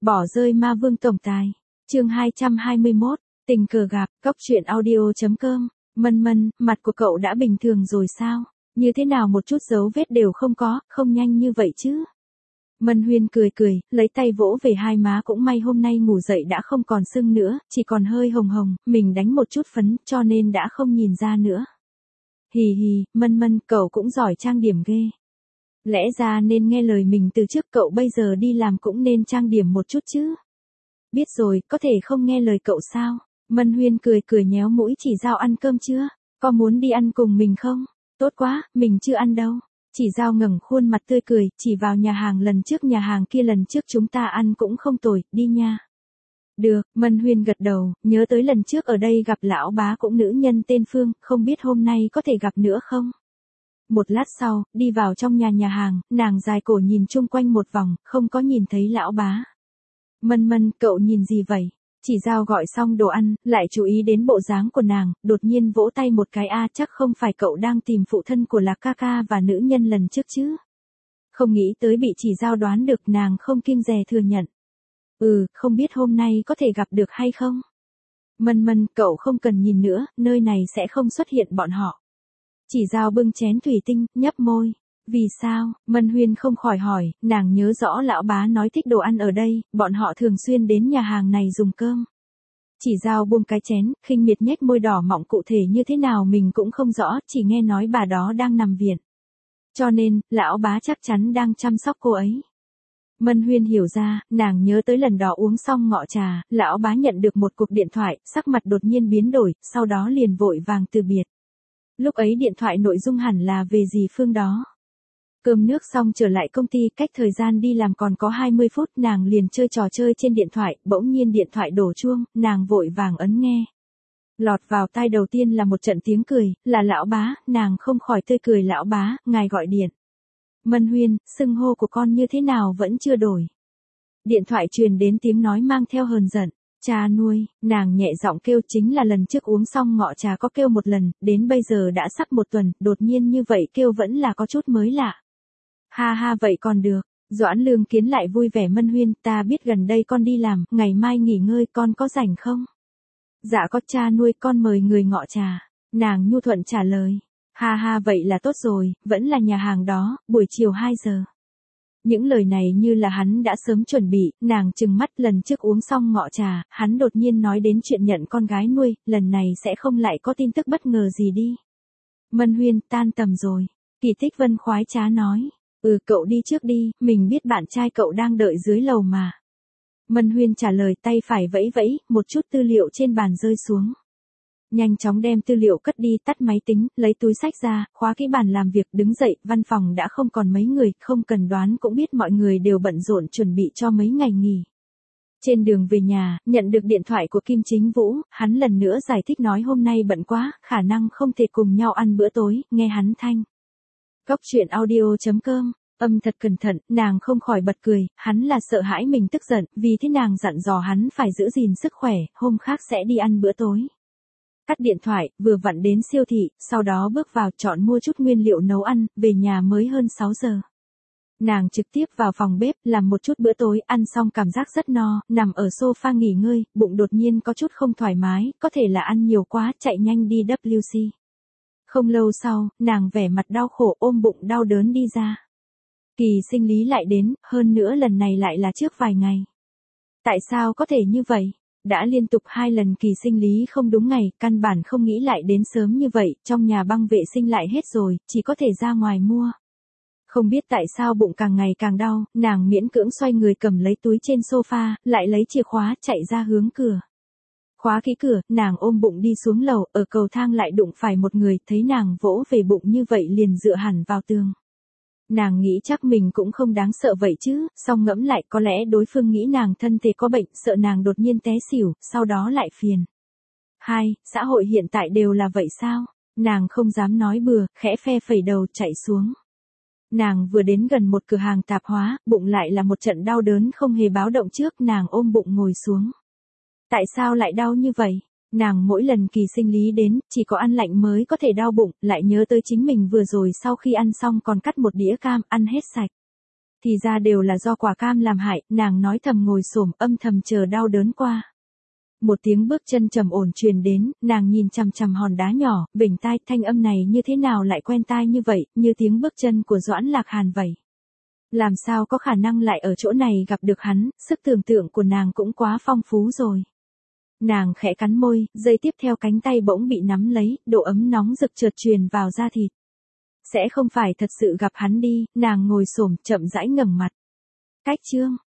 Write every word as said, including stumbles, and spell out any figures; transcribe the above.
Bỏ rơi ma vương tổng tài. Chương hai trăm hai mươi mốt, tình cờ gặp, cốc truyện audio chấm com. Mân Mân, mặt của cậu đã bình thường rồi sao? Như thế nào một chút dấu vết đều không có, không nhanh như vậy chứ? Mân Huyên cười cười, lấy tay vỗ về hai má, cũng may hôm nay ngủ dậy đã không còn sưng nữa, chỉ còn hơi hồng hồng, mình đánh một chút phấn cho nên đã không nhìn ra nữa. Hì hì, Mân Mân, cậu cũng giỏi trang điểm ghê. Lẽ ra nên nghe lời mình từ trước, cậu bây giờ đi làm cũng nên trang điểm một chút chứ. Biết rồi, có thể không nghe lời cậu sao? Mân Huyên cười cười nhéo mũi Chỉ Dao, ăn cơm chưa? Có muốn đi ăn cùng mình không? Tốt quá, mình chưa ăn đâu. Chỉ Dao ngẩng khuôn mặt tươi cười, chỉ vào nhà hàng lần trước, nhà hàng kia lần trước chúng ta ăn cũng không tồi, đi nha. Được, Mân Huyên gật đầu, nhớ tới lần trước ở đây gặp lão bá cũng nữ nhân tên Phương, không biết hôm nay có thể gặp nữa không? Một lát sau, đi vào trong nhà nhà hàng, nàng dài cổ nhìn chung quanh một vòng, không có nhìn thấy lão bá. Mân Mân, cậu nhìn gì vậy? Chỉ Dao gọi xong đồ ăn, lại chú ý đến bộ dáng của nàng, đột nhiên vỗ tay một cái, a chắc không phải cậu đang tìm phụ thân của Lạc ca ca và nữ nhân lần trước chứ? Không nghĩ tới bị Chỉ Dao đoán được, nàng không kiêng dè thừa nhận. Ừ, không biết hôm nay có thể gặp được hay không? Mân Mân, cậu không cần nhìn nữa, nơi này sẽ không xuất hiện bọn họ. Chỉ Dao bưng chén thủy tinh, nhấp môi. Vì sao? Mân Huyên không khỏi hỏi, nàng nhớ rõ lão bá nói thích đồ ăn ở đây, bọn họ thường xuyên đến nhà hàng này dùng cơm. Chỉ Dao buông cái chén, khinh miệt nhếch môi đỏ mọng, cụ thể như thế nào mình cũng không rõ, chỉ nghe nói bà đó đang nằm viện. Cho nên, lão bá chắc chắn đang chăm sóc cô ấy. Mân Huyên hiểu ra, nàng nhớ tới lần đó uống xong ngọ trà, lão bá nhận được một cuộc điện thoại, sắc mặt đột nhiên biến đổi, sau đó liền vội vàng từ biệt. Lúc ấy điện thoại nội dung hẳn là về dì Phương đó. Cơm nước xong trở lại công ty, cách thời gian đi làm còn có hai mươi phút, nàng liền chơi trò chơi trên điện thoại, bỗng nhiên điện thoại đổ chuông, nàng vội vàng ấn nghe. Lọt vào tai đầu tiên là một trận tiếng cười, là lão bá, nàng không khỏi tươi cười, lão bá, ngài gọi điện. Mân Huyên, xưng hô của con như thế nào vẫn chưa đổi. Điện thoại truyền đến tiếng nói mang theo hờn giận. Cha nuôi, nàng nhẹ giọng kêu, chính là lần trước uống xong ngọ trà có kêu một lần, đến bây giờ đã sắp một tuần, đột nhiên như vậy kêu vẫn là có chút mới lạ. Ha ha, vậy còn được. Doãn Lương Kiến lại vui vẻ, Mân Huyên, ta biết gần đây con đi làm, ngày mai nghỉ ngơi, con có rảnh không? Dạ có cha nuôi, con mời người ngọ trà. Nàng nhu thuận trả lời. Ha ha, vậy là tốt rồi, vẫn là nhà hàng đó, buổi chiều hai giờ. Những lời này như là hắn đã sớm chuẩn bị, nàng trừng mắt, lần trước uống xong ngọ trà, hắn đột nhiên nói đến chuyện nhận con gái nuôi, lần này sẽ không lại có tin tức bất ngờ gì đi. Mân Huyên, tan tầm rồi. Kỳ Tích Vân khoái trá nói. Ừ, cậu đi trước đi, mình biết bạn trai cậu đang đợi dưới lầu mà. Mân Huyên trả lời, tay phải vẫy vẫy, một chút tư liệu trên bàn rơi xuống. Nhanh chóng đem tư liệu cất đi, tắt máy tính, lấy túi sách ra, khóa kỹ bàn làm việc, đứng dậy, văn phòng đã không còn mấy người, không cần đoán cũng biết mọi người đều bận rộn chuẩn bị cho mấy ngày nghỉ. Trên đường về nhà, nhận được điện thoại của Kim Chính Vũ, hắn lần nữa giải thích nói hôm nay bận quá, khả năng không thể cùng nhau ăn bữa tối, nghe hắn thanh. Cốc truyện audio chấm com, âm thật cẩn thận, nàng không khỏi bật cười, hắn là sợ hãi mình tức giận, vì thế nàng dặn dò hắn phải giữ gìn sức khỏe, hôm khác sẽ đi ăn bữa tối. Cắt điện thoại, vừa vặn đến siêu thị, sau đó bước vào chọn mua chút nguyên liệu nấu ăn, về nhà mới hơn sáu giờ. Nàng trực tiếp vào phòng bếp, làm một chút bữa tối, ăn xong cảm giác rất no, nằm ở sofa nghỉ ngơi, bụng đột nhiên có chút không thoải mái, có thể là ăn nhiều quá, chạy nhanh đi vê kép xê. Không lâu sau, nàng vẻ mặt đau khổ ôm bụng đau đớn đi ra. Kỳ sinh lý lại đến, hơn nữa lần này lại là trước vài ngày. Tại sao có thể như vậy? Đã liên tục hai lần kỳ sinh lý không đúng ngày, căn bản không nghĩ lại đến sớm như vậy, trong nhà băng vệ sinh lại hết rồi, chỉ có thể ra ngoài mua. Không biết tại sao bụng càng ngày càng đau, nàng miễn cưỡng xoay người cầm lấy túi trên sofa, lại lấy chìa khóa chạy ra hướng cửa. Khóa kỹ cửa, nàng ôm bụng đi xuống lầu, ở cầu thang lại đụng phải một người, thấy nàng vỗ về bụng như vậy liền dựa hẳn vào tường. Nàng nghĩ chắc mình cũng không đáng sợ vậy chứ, song ngẫm lại có lẽ đối phương nghĩ nàng thân thể có bệnh, sợ nàng đột nhiên té xỉu, sau đó lại phiền. Hai, xã hội hiện tại đều là vậy sao? Nàng không dám nói bừa, khẽ phe phẩy đầu chạy xuống. Nàng vừa đến gần một cửa hàng tạp hóa, bụng lại là một trận đau đớn không hề báo động trước, nàng ôm bụng ngồi xuống. Tại sao lại đau như vậy? Nàng mỗi lần kỳ sinh lý đến, chỉ có ăn lạnh mới có thể đau bụng, lại nhớ tới chính mình vừa rồi sau khi ăn xong còn cắt một đĩa cam, ăn hết sạch. Thì ra đều là do quả cam làm hại, nàng nói thầm ngồi xổm âm thầm chờ đau đớn qua. Một tiếng bước chân trầm ổn truyền đến, nàng nhìn chằm chằm hòn đá nhỏ, vểnh tai, thanh âm này như thế nào lại quen tai như vậy, như tiếng bước chân của Doãn Lạc Hàn vậy. Làm sao có khả năng lại ở chỗ này gặp được hắn, sức tưởng tượng của nàng cũng quá phong phú rồi. Nàng khẽ cắn môi, giây tiếp theo cánh tay bỗng bị nắm lấy, độ ấm nóng rực chợt truyền vào da thịt. Sẽ không phải thật sự gặp hắn đi, nàng ngồi xổm chậm rãi ngẩng mặt. Cách chương